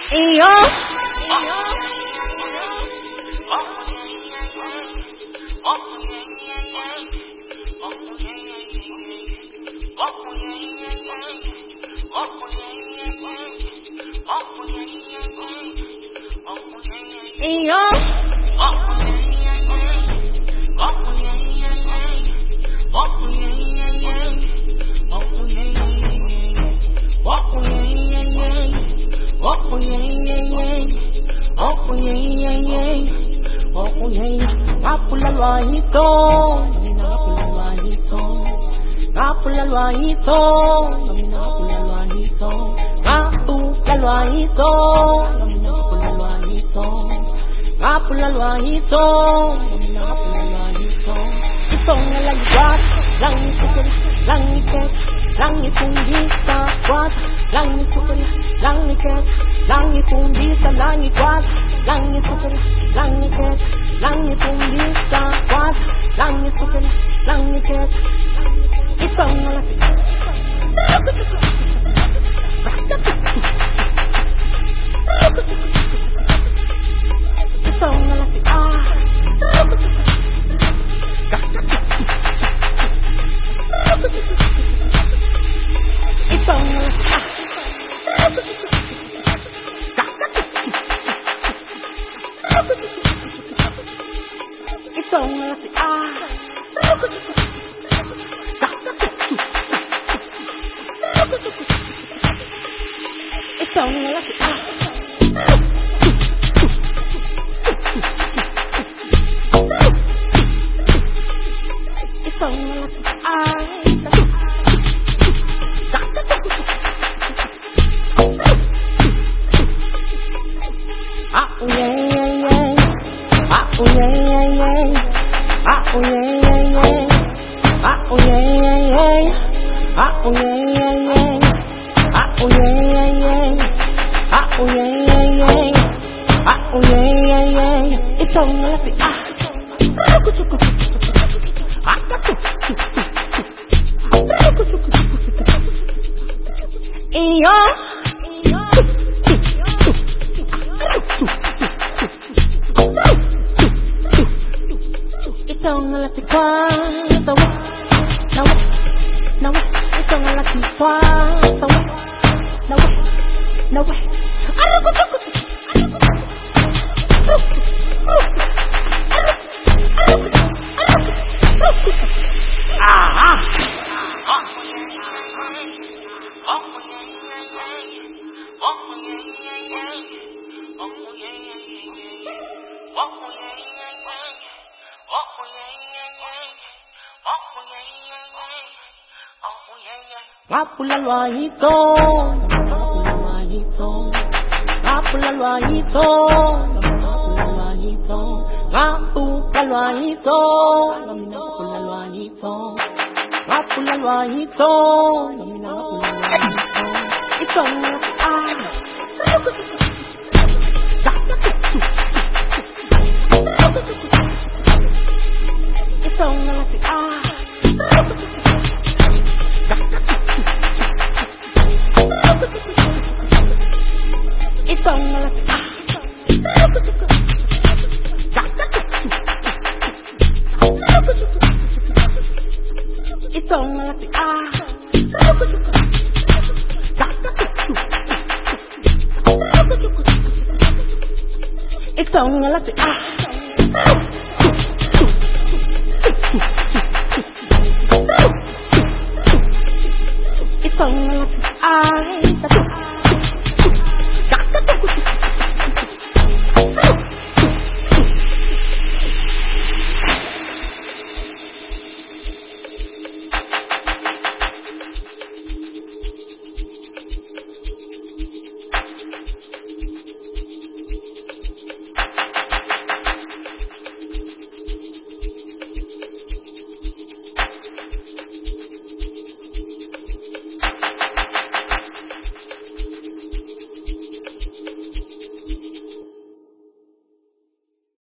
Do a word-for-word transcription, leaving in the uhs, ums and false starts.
Iyo. Iyo. Ngapula lwahito, mina ngapula lwahito, ngapula lwahito, mina ngapula lwahito, ngapula lwahito, mina ngapula lwahito, ngapula lwahito, mina ngapula lwahito. Isonga lang kwat, lang isukul, lang iket, lang ifundisa kwat, lang isukul, lang iket, lang ifundisa, lang ikwat, lang isukul, lang iket. Lang ifundisa kwat, lang isukul, lang iket. Isonga lang isonga lang ah isonga lang ah Itong lati ah Itong lati ah Itong lati ah Ah oh yeah yeah yeah Ah oh yeah yeah yeah Ah oh yeah yeah yeah Ah oh yeah yeah yeah Ah oh yeah yeah yeah Ah oh yeah yeah yeah Ah oh yeah yeah yeah Ah oh yeah yeah yeah Itong lati ah Iyo Itong lati kwa sawa nawa nawa itong lati kwa sawa nawa nawa ah Ngapula lwahito, ngapula lwahito, ngapula lwahito, ngapula lwahito, ngapula lwahito, ngapula lwahito, ngapula lwahito, ngapula lwahito, itong ah itong ah Itong lati ah Itong lati ah Itong lati ah Itong lati ah